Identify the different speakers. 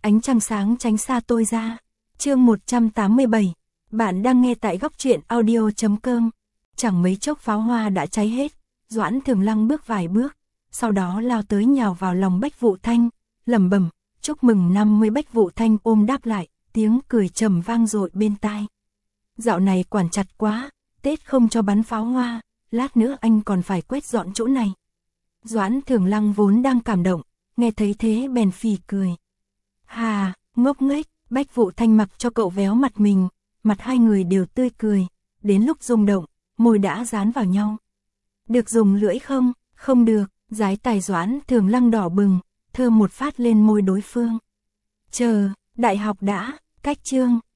Speaker 1: ánh trăng sáng tránh xa tôi ra. Chương 187. Bạn đang nghe tại góc truyện audio.com. Chẳng mấy chốc pháo hoa đã cháy hết, Doãn Thường Lăng bước vài bước, sau đó lao tới nhào vào lòng Bách Vụ Thanh, lẩm bẩm, chúc mừng 50. Bách Vụ Thanh ôm đáp lại, tiếng cười trầm vang dội bên tai. Dạo này quản chặt quá, Tết không cho bắn pháo hoa, lát nữa anh còn phải quét dọn chỗ này. Doãn Thường Lăng vốn đang cảm động, nghe thấy thế bèn phì cười. Hà, ngốc nghếch, Bách Vụ Thanh mặc cho cậu véo mặt mình, mặt hai người đều tươi cười, đến lúc rung động, môi đã dán vào nhau. Được dùng lưỡi không? Không được, dái tài Doãn Thường Lăng đỏ bừng, thơm một phát lên môi đối phương. Chờ, đại học đã, cách chương.